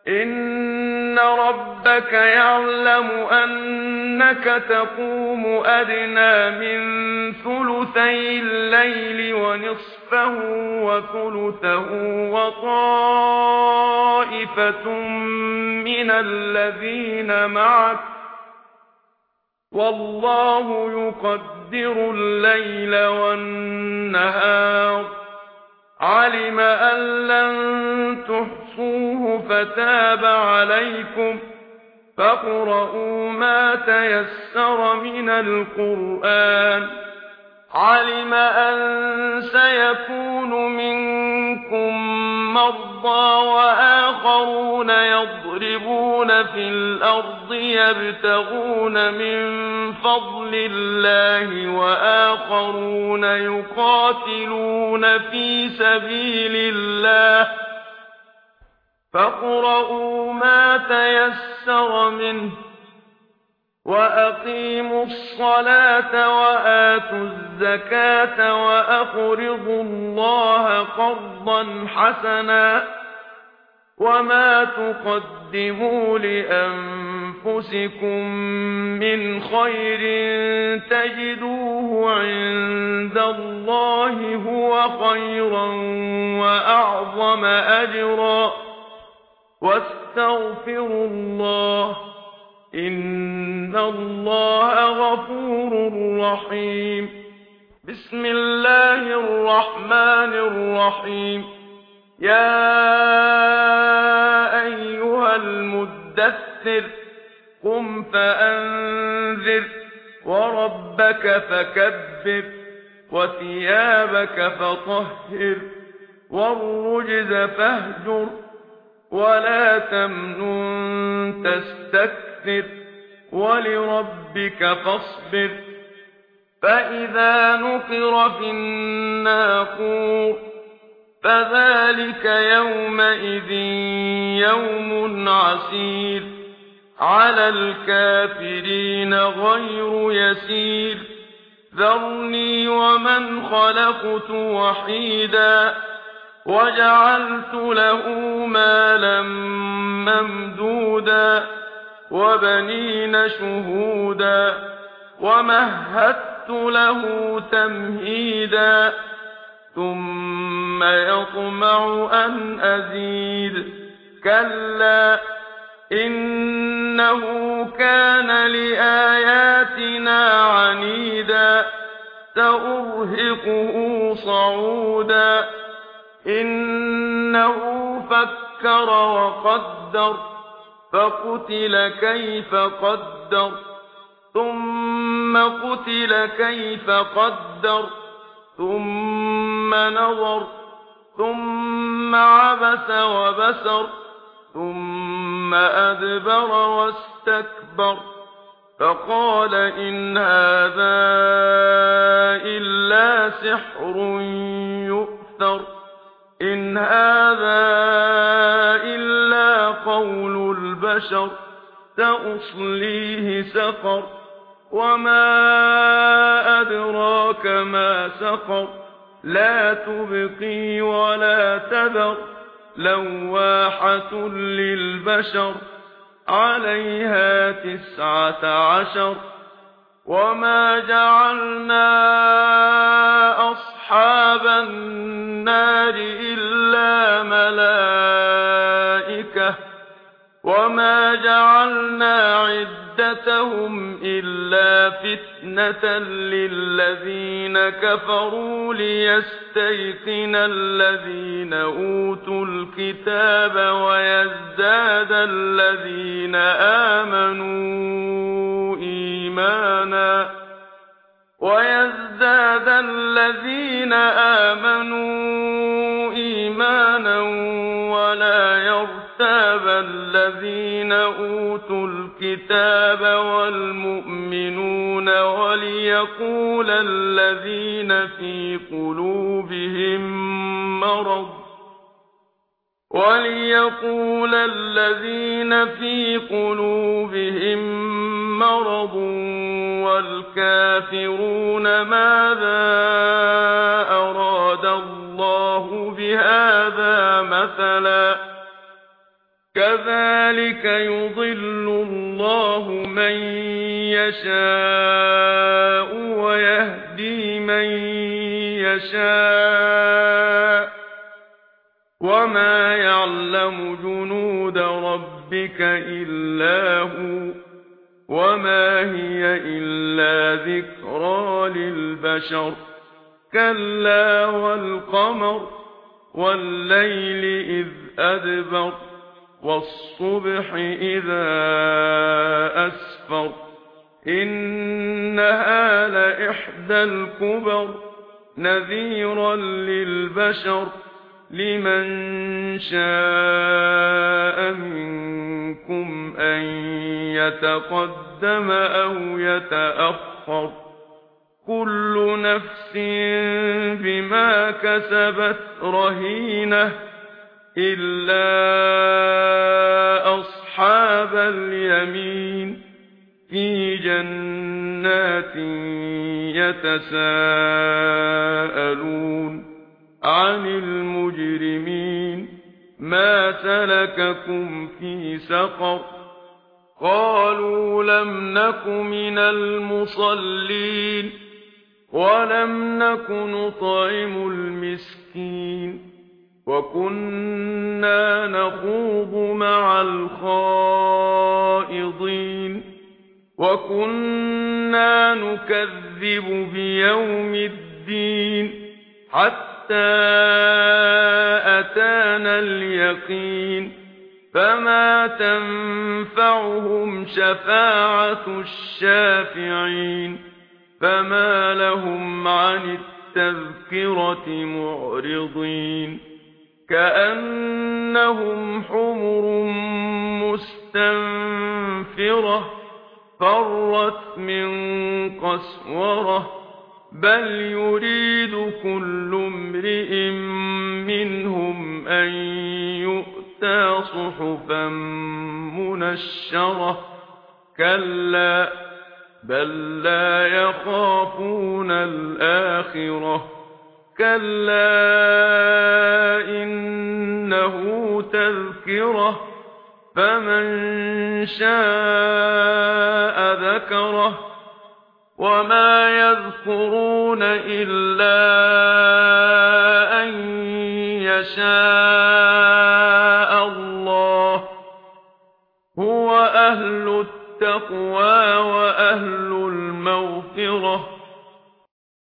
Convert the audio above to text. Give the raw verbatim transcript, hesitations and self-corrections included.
إن ربك يعلم أنك تقوم أدنى من ثلثي الليل ونصفه وثلثه وطائفة من الذين معك والله يقدر الليل والنهار علم أن لن تحصوه فتاب عليكم فاقرؤوا ما تيسر من القرآن علم أن سيكون منكم مرضى وآخرون يضربون في الأرض يبتغون من فضل الله وآخرون يقاتلون في سبيل الله فاقرؤوا ما تيسر منه وأقيموا الصلاة وآتوا الزكاة وأقرضوا الله قرضا حسنا وما تقدموا لأنفسكم من خير تجدوه عند الله هو خيرا وأعظم أجرا واستغفروا الله إن الله غفور رحيم بسم الله الرحمن الرحيم يا أيها المدثر قم فأنذر وربك فكبر وثيابك فطهر والرجز فاهجر ولا تمنن تستكثر ولربك فاصبر فإذا نقر في الناقور فذلك يومئذ يوم عسير على الكافرين غير يسير ذرني ومن خلقت وحيدا وجعلت له مالا ممدودا وبنين شهودا ومهدت له تمهيدا ثم يطمع أن أزيد كلا إنه كان لآياتنا عنيدا سأرهقه صعودا إنه فكر وقدر فقتل كيف قدر ثم قتل كيف قدر ثم نظر ثم عبس وبسر ثم أدبر واستكبر فقال إن هذا إلا سحر يؤثر إن هذا إلا قول البشر سأصليه سقر وما أدراك ما سقر لا تبقي ولا تذر لواحة للبشر عليها تسعة عشر وما جعلنا أصحاب النار إلا ملائكة وما جعلنا عدتهم إلا فتنة للذين كفروا ليستيقن الذين أوتوا الكتاب ويزداد الذين آمنوا إيمانا ويزداد الذين آمنوا إيمانا ولا يرتاب الذين أوتوا الكتاب والمؤمنون وليقول الذين في قلوبهم مرض وليقول الذين في قلوبهم مرض والكافرون ماذا أراد الله بهذا مثلا كذلك يضل الله من يشاء ويهدي من يشاء وما يعلم جنود ربك إلا هو وما هي إلا ذكرى للبشر كلا والقمر والليل إذ أدبر والصبح إذا أسفر إنها لإحدى الكبر نذيرا للبشر لمن شاء منكم أن يتقدم أو يتأخر كل نفس بما كسبت رهينة إلا أصحاب اليمين في جنات يتساءلون عن المجرمين ما سلككم في سقر قالوا لم نك من المصلين ولم نك نطعم المسكين وكنا نخوض مع الخائضين وكنا نكذب بيوم الدين حتى أتانا اليقين فما تنفعهم شفاعة الشافعين فما لهم عن التذكرة معرضين كأنهم حمر مستنفرة فرت من قسورة بل يريد كل امرئ منهم أن يؤتى صحفا منشرة كلا بل لا يخافون الآخرة كلا إنه تذكرة فمن شاء ذكره وما يذكرون إلا أن يشاء الله هو أهل التقوى